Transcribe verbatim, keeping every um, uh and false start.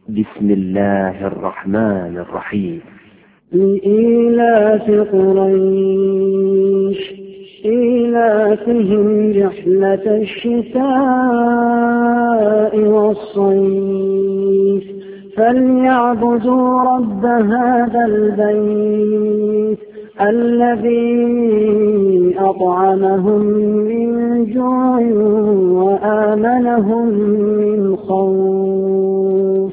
بسم الله الرحمن الرحيم. لإيلاف قريش إيلافهم رحلة الشتاء والصيف فليعبدوا رب هذا البيت الذي أطعمهم من جوع وآمنهم من خوف.